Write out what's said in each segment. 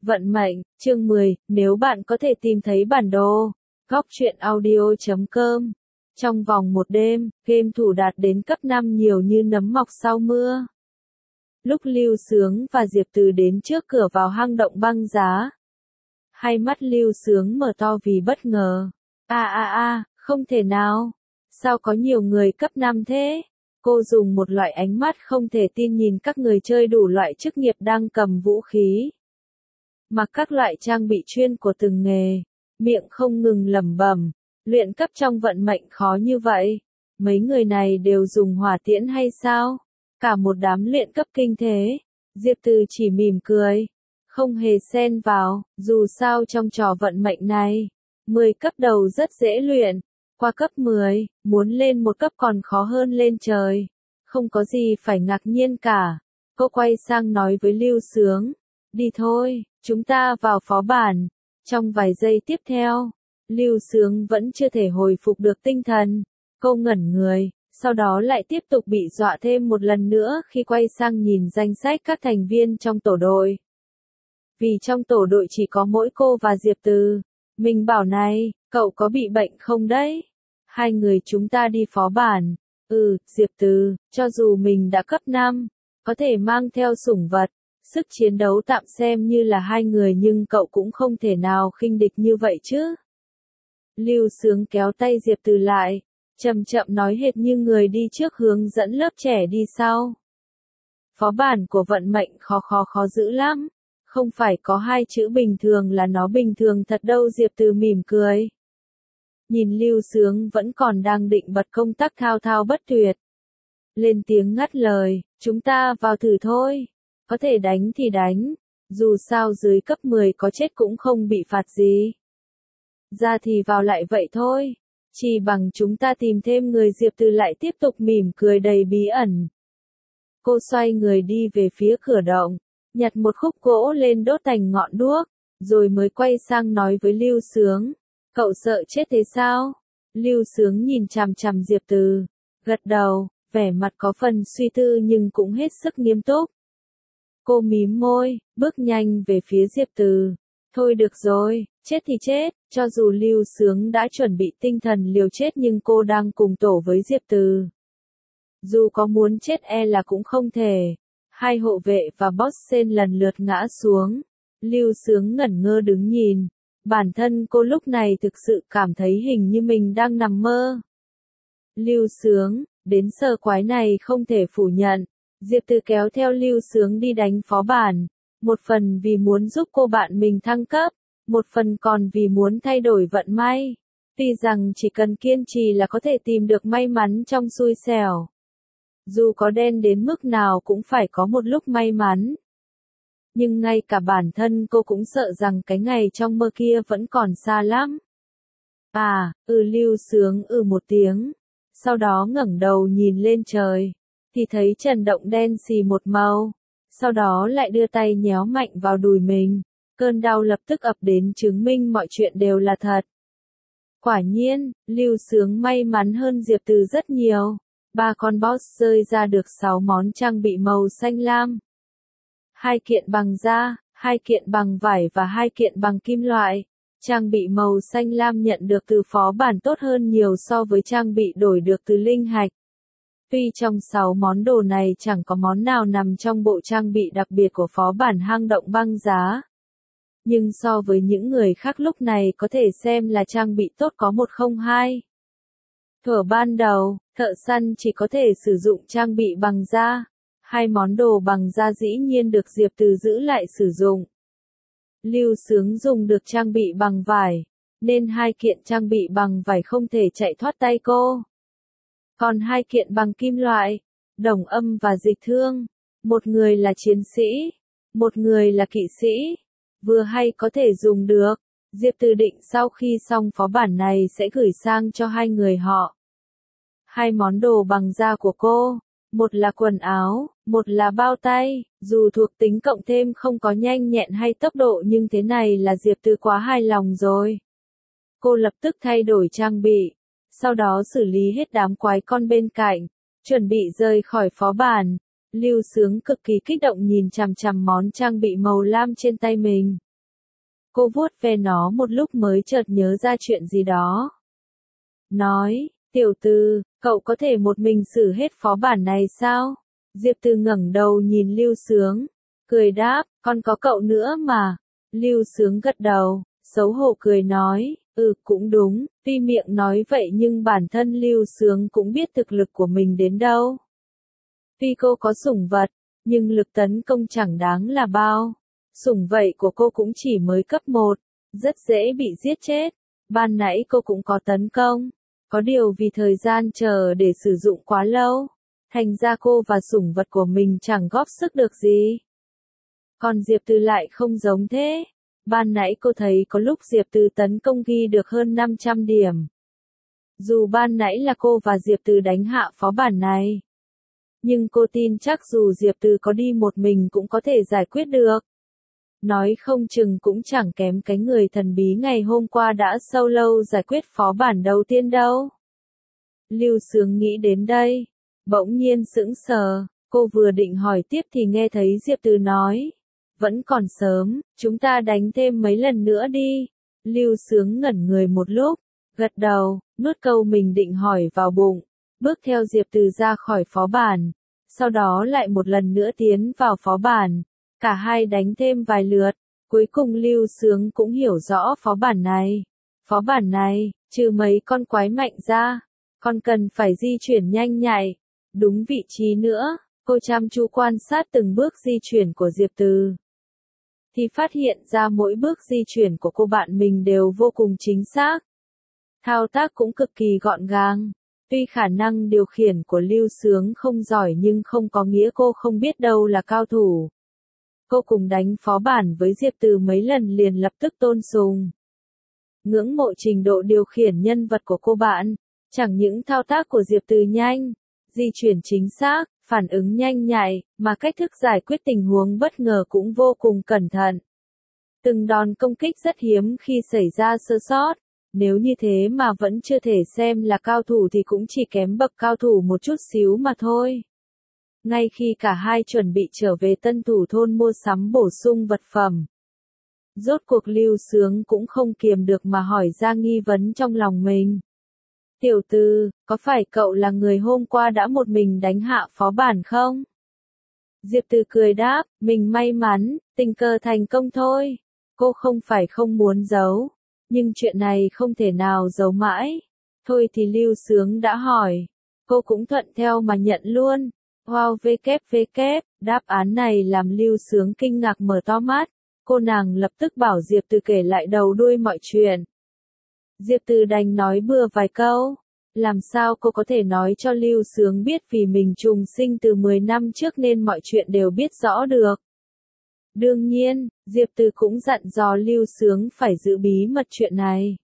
Vận mệnh, chương 10, nếu bạn có thể tìm thấy bản đồ. Góc truyện audio.com. Trong vòng một đêm, game thủ đạt đến cấp 5 nhiều như nấm mọc sau mưa. Lúc Lưu Sướng và Diệp Từ đến trước cửa vào hang động băng giá. Hai mắt Lưu Sướng mở to vì bất ngờ. Không thể nào. Sao có nhiều người cấp 5 thế? Cô dùng một loại ánh mắt không thể tin nhìn các người chơi đủ loại chức nghiệp đang cầm vũ khí. Mặc các loại trang bị chuyên của từng nghề, miệng không ngừng lẩm bẩm, luyện cấp trong vận mệnh khó như vậy, mấy người này đều dùng hỏa tiễn hay sao? Cả một đám luyện cấp kinh thế. Diệp Từ chỉ mỉm cười, không hề xen vào, dù sao trong trò vận mệnh này, 10 cấp đầu rất dễ luyện, qua cấp 10, muốn lên một cấp còn khó hơn lên trời. Không có gì phải ngạc nhiên cả. Cô quay sang nói với Lưu Sướng, đi thôi, chúng ta vào phó bản. Trong vài giây tiếp theo, Lưu Sướng vẫn chưa thể hồi phục được tinh thần. Cô ngẩn người, sau đó lại tiếp tục bị dọa thêm một lần nữa khi quay sang nhìn danh sách các thành viên trong tổ đội. Vì trong tổ đội chỉ có mỗi cô và Diệp Từ. Mình bảo này, cậu có bị bệnh không đấy? Hai người chúng ta đi phó bản. Diệp Từ, cho dù mình đã cấp 5, có thể mang theo sủng vật, sức chiến đấu tạm xem như là hai người nhưng cậu cũng không thể nào khinh địch như vậy chứ. Lưu Sướng kéo tay Diệp Từ lại, chậm chậm nói hệt như người đi trước hướng dẫn lớp trẻ đi sau. Phó bản của vận mệnh khó dữ lắm, không phải có hai chữ bình thường là nó bình thường thật đâu. Diệp Từ mỉm cười. Nhìn Lưu Sướng vẫn còn đang định bật công tắc thao thao bất tuyệt. Lên tiếng ngắt lời, chúng ta vào thử thôi. Có thể đánh thì đánh. Dù sao dưới cấp 10 có chết cũng không bị phạt gì. Ra thì vào lại vậy thôi. Chỉ bằng chúng ta tìm thêm người. Diệp Từ lại tiếp tục mỉm cười đầy bí ẩn. Cô xoay người đi về phía cửa động, nhặt một khúc gỗ lên đốt thành ngọn đuốc, rồi mới quay sang nói với Lưu Sướng. Cậu sợ chết thế sao? Lưu Sướng nhìn chằm chằm Diệp Từ, gật đầu, vẻ mặt có phần suy tư nhưng cũng hết sức nghiêm túc. Cô mím môi, bước nhanh về phía Diệp Từ. Thôi được rồi, chết thì chết, cho dù Lưu Sướng đã chuẩn bị tinh thần liều chết nhưng cô đang cùng tổ với Diệp Từ. Dù có muốn chết là cũng không thể. Hai hộ vệ và boss sen lần lượt ngã xuống. Lưu Sướng ngẩn ngơ đứng nhìn. Bản thân cô lúc này thực sự cảm thấy hình như mình đang nằm mơ. Lưu Sướng, đến sơ quái này không thể phủ nhận. Diệp Từ kéo theo Lưu Sướng đi đánh phó bản. Một phần vì muốn giúp cô bạn mình thăng cấp. Một phần còn vì muốn thay đổi vận may. Tuy rằng chỉ cần kiên trì là có thể tìm được may mắn trong xui xẻo. Dù có đen đến mức nào cũng phải có một lúc may mắn. Nhưng ngay cả bản thân cô cũng sợ rằng cái ngày trong mơ kia vẫn còn xa lắm. Lưu Sướng một tiếng. Sau đó ngẩng đầu nhìn lên trời. Thì thấy trần động đen xì một màu. Sau đó lại đưa tay nhéo mạnh vào đùi mình. Cơn đau lập tức ập đến chứng minh mọi chuyện đều là thật. Quả nhiên, Lưu Sướng may mắn hơn Diệp Từ rất nhiều. 3 con boss rơi ra được 6 món trang bị màu xanh lam. 2 kiện bằng da, 2 kiện bằng vải và 2 kiện bằng kim loại. Trang bị màu xanh lam nhận được từ phó bản tốt hơn nhiều so với trang bị đổi được từ linh hạch. Tuy trong 6 món đồ này chẳng có món nào nằm trong bộ trang bị đặc biệt của phó bản hang động băng giá. Nhưng so với những người khác lúc này có thể xem là trang bị tốt có 102. Thuở ban đầu, thợ săn chỉ có thể sử dụng trang bị bằng da. 2 món đồ bằng da dĩ nhiên được Diệp Từ giữ lại sử dụng. Lưu Sướng dùng được trang bị bằng vải, nên 2 kiện trang bị bằng vải không thể chạy thoát tay cô. Còn 2 kiện bằng kim loại, đồng âm và dịch thương. Một người là chiến sĩ, một người là kỵ sĩ. Vừa hay có thể dùng được. Diệp Từ định sau khi xong phó bản này sẽ gửi sang cho 2 người họ. 2 món đồ bằng da của cô, một là quần áo, một là bao tay, dù thuộc tính cộng thêm không có nhanh nhẹn hay tốc độ nhưng thế này là Diệp Từ quá hài lòng rồi. Cô lập tức thay đổi trang bị, sau đó xử lý hết đám quái con bên cạnh, chuẩn bị rời khỏi phó bản. Lưu Sướng cực kỳ kích động nhìn chằm chằm món trang bị màu lam trên tay mình. Cô vuốt ve nó một lúc mới chợt nhớ ra chuyện gì đó. Nói, tiểu Từ, cậu có thể một mình xử hết phó bản này sao? Diệp Từ ngẩng đầu nhìn Lưu Sướng, cười đáp, còn có cậu nữa mà. Lưu Sướng gật đầu, xấu hổ cười nói, cũng đúng, tuy miệng nói vậy nhưng bản thân Lưu Sướng cũng biết thực lực của mình đến đâu. Tuy cô có sủng vật, nhưng lực tấn công chẳng đáng là bao. Sủng vậy của cô cũng chỉ mới cấp 1, rất dễ bị giết chết. Ban nãy cô cũng có tấn công, có điều vì thời gian chờ để sử dụng quá lâu, thành ra cô và sủng vật của mình chẳng góp sức được gì. Còn Diệp Từ lại không giống thế. Ban nãy cô thấy có lúc Diệp Từ tấn công ghi được hơn 500 điểm. Dù ban nãy là cô và Diệp Từ đánh hạ phó bản này, nhưng cô tin chắc dù Diệp Từ có đi một mình cũng có thể giải quyết được. Nói không chừng cũng chẳng kém cái người thần bí ngày hôm qua đã solo giải quyết phó bản đầu tiên đâu. Lưu Sướng nghĩ đến đây, bỗng nhiên sững sờ, cô vừa định hỏi tiếp thì nghe thấy Diệp Từ nói, vẫn còn sớm, chúng ta đánh thêm mấy lần nữa đi. Lưu Sướng ngẩn người một lúc, gật đầu, nuốt câu mình định hỏi vào bụng, bước theo Diệp Từ ra khỏi phó bản, sau đó lại một lần nữa tiến vào phó bản. Cả hai đánh thêm vài lượt, cuối cùng Lưu Sướng cũng hiểu rõ phó bản này. Phó bản này, trừ mấy con quái mạnh ra, còn cần phải di chuyển nhanh nhạy, đúng vị trí nữa. Cô chăm chú quan sát từng bước di chuyển của Diệp Từ, thì phát hiện ra mỗi bước di chuyển của cô bạn mình đều vô cùng chính xác. Thao tác cũng cực kỳ gọn gàng. Tuy khả năng điều khiển của Lưu Sướng không giỏi nhưng không có nghĩa cô không biết đâu là cao thủ. Cô cùng đánh phó bản với Diệp Từ mấy lần liền lập tức tôn sùng. Ngưỡng mộ trình độ điều khiển nhân vật của cô bạn, chẳng những thao tác của Diệp Từ nhanh, di chuyển chính xác, phản ứng nhanh nhạy, mà cách thức giải quyết tình huống bất ngờ cũng vô cùng cẩn thận. Từng đòn công kích rất hiếm khi xảy ra sơ sót, nếu như thế mà vẫn chưa thể xem là cao thủ thì cũng chỉ kém bậc cao thủ một chút xíu mà thôi. Ngay khi cả hai chuẩn bị trở về Tân Thủ Thôn mua sắm bổ sung vật phẩm, rốt cuộc Lưu Sướng cũng không kiềm được mà hỏi ra nghi vấn trong lòng mình. Tiểu Từ, có phải cậu là người hôm qua đã một mình đánh hạ phó bản không? Diệp Từ cười đáp, mình may mắn, tình cờ thành công thôi. Cô không phải không muốn giấu, nhưng chuyện này không thể nào giấu mãi. Thôi thì Lưu Sướng đã hỏi, cô cũng thuận theo mà nhận luôn. Wow WWW, đáp án này làm Lưu Sướng kinh ngạc mở to mắt. Cô nàng lập tức bảo Diệp Từ kể lại đầu đuôi mọi chuyện. Diệp Từ đành nói bừa vài câu. Làm sao cô có thể nói cho Lưu Sướng biết vì mình trùng sinh từ 10 năm trước nên mọi chuyện đều biết rõ được. Đương nhiên, Diệp Từ cũng dặn dò Lưu Sướng phải giữ bí mật chuyện này.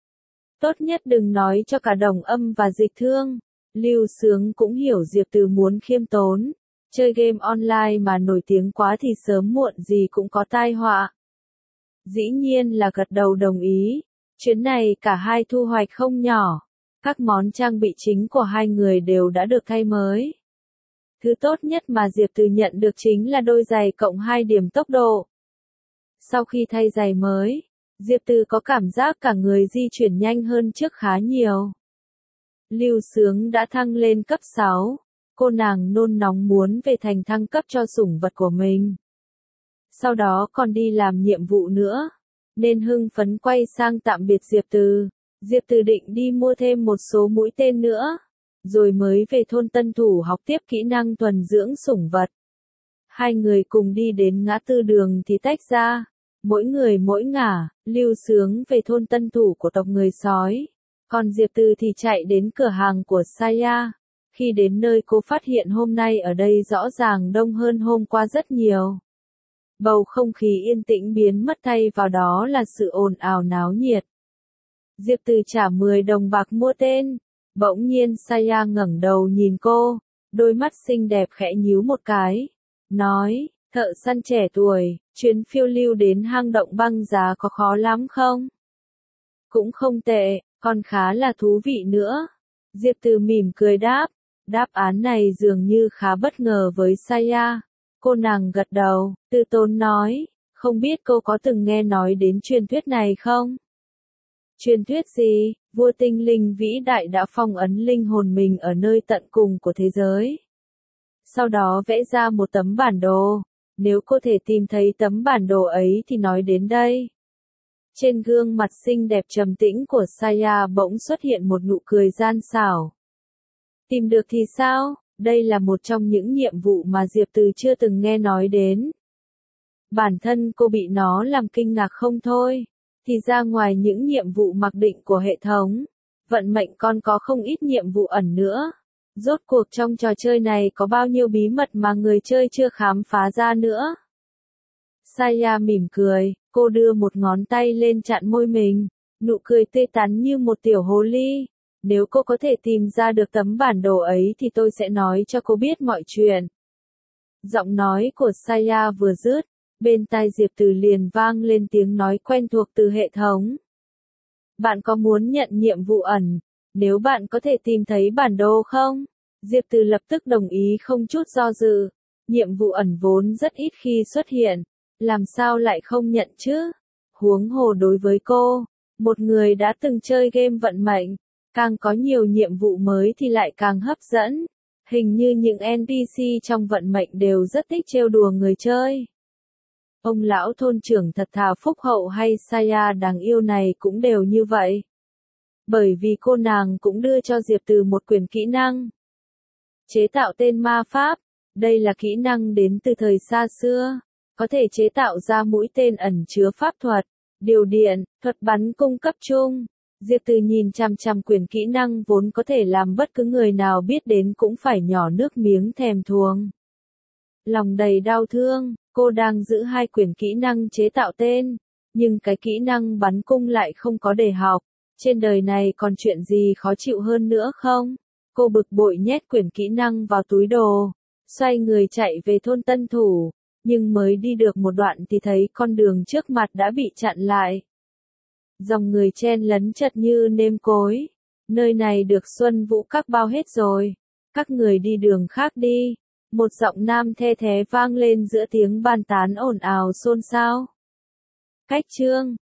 Tốt nhất đừng nói cho cả Đồng Âm và Dịch Thương. Lưu Sướng cũng hiểu Diệp Từ muốn khiêm tốn. Chơi game online mà nổi tiếng quá thì sớm muộn gì cũng có tai họa. Dĩ nhiên là gật đầu đồng ý. Chuyến này cả hai thu hoạch không nhỏ. Các món trang bị chính của hai người đều đã được thay mới. Thứ tốt nhất mà Diệp Từ nhận được chính là đôi giày cộng 2 điểm tốc độ. Sau khi thay giày mới, Diệp Từ có cảm giác cả người di chuyển nhanh hơn trước khá nhiều. Lưu Sướng đã thăng lên cấp 6, cô nàng nôn nóng muốn về thành thăng cấp cho sủng vật của mình. Sau đó còn đi làm nhiệm vụ nữa, nên hưng phấn quay sang tạm biệt Diệp Từ. Diệp Từ định đi mua thêm một số mũi tên nữa, rồi mới về thôn Tân Thủ học tiếp kỹ năng thuần dưỡng sủng vật. Hai người cùng đi đến ngã tư đường thì tách ra, mỗi người mỗi ngả. Lưu Sướng về thôn Tân Thủ của tộc người sói, còn Diệp Từ thì chạy đến cửa hàng của Saya. Khi đến nơi cô phát hiện hôm nay ở đây rõ ràng đông hơn hôm qua rất nhiều. Bầu không khí yên tĩnh biến mất thay vào đó là sự ồn ào náo nhiệt. Diệp Từ trả 10 đồng bạc mua tên. Bỗng nhiên Saya ngẩng đầu nhìn cô, đôi mắt xinh đẹp khẽ nhíu một cái. Nói, thợ săn trẻ tuổi, chuyến phiêu lưu đến hang động băng giá có khó lắm không? Cũng không tệ, còn khá là thú vị nữa. Diệp Từ mỉm cười đáp. Đáp án này dường như khá bất ngờ với Saya. Cô nàng gật đầu, từ tốn nói, Không biết cô có từng nghe nói đến truyền thuyết này không? Truyền thuyết gì? Vua tinh linh vĩ đại đã phong ấn linh hồn mình ở nơi tận cùng của thế giới. Sau đó vẽ ra một tấm bản đồ. Nếu cô thể tìm thấy tấm bản đồ ấy thì nói đến đây. Trên gương mặt xinh đẹp trầm tĩnh của Saya bỗng xuất hiện một nụ cười gian xảo. Tìm được thì sao? Đây là một trong những nhiệm vụ mà Diệp Từ chưa từng nghe nói đến. Bản thân cô bị nó làm kinh ngạc không thôi. Thì ra ngoài những nhiệm vụ mặc định của hệ thống, vận mệnh còn có không ít nhiệm vụ ẩn nữa. Rốt cuộc trong trò chơi này có bao nhiêu bí mật mà người chơi chưa khám phá ra nữa. Saya mỉm cười, cô đưa một ngón tay lên chặn môi mình, nụ cười tươi tắn như một tiểu hồ ly. Nếu cô có thể tìm ra được tấm bản đồ ấy thì tôi sẽ nói cho cô biết mọi chuyện. Giọng nói của Saya vừa dứt, bên tai Diệp Từ liền vang lên tiếng nói quen thuộc từ hệ thống. Bạn có muốn nhận nhiệm vụ ẩn, nếu bạn có thể tìm thấy bản đồ không? Diệp Từ lập tức đồng ý không chút do dự. Nhiệm vụ ẩn vốn rất ít khi xuất hiện, làm sao lại không nhận chứ? Huống hồ đối với cô, một người đã từng chơi game vận mệnh, càng có nhiều nhiệm vụ mới thì lại càng hấp dẫn. Hình như những NPC trong vận mệnh đều rất thích trêu đùa người chơi. Ông lão thôn trưởng thật thà phúc hậu hay Saya đáng yêu này cũng đều như vậy. Bởi vì cô nàng cũng đưa cho Diệp Từ một quyển kỹ năng. Chế tạo tên ma pháp, đây là kỹ năng đến từ thời xa xưa, có thể chế tạo ra mũi tên ẩn chứa pháp thuật, điều điện, thuật bắn cung cấp chung. Diệp Từ nhìn chằm chằm quyển kỹ năng vốn có thể làm bất cứ người nào biết đến cũng phải nhỏ nước miếng thèm thuồng. Lòng đầy đau thương, cô đang giữ hai quyển kỹ năng chế tạo tên, nhưng cái kỹ năng bắn cung lại không có để học. Trên đời này còn chuyện gì khó chịu hơn nữa không? Cô bực bội nhét quyển kỹ năng vào túi đồ, xoay người chạy về thôn Tân Thủ, nhưng mới đi được một đoạn thì thấy con đường trước mặt đã bị chặn lại. Dòng người chen lấn chật như nêm cối. Nơi này được Xuân Vũ Các bao hết rồi. Các người đi đường khác đi. Một giọng nam the thé vang lên giữa tiếng bàn tán ồn ào xôn xao. Cách chương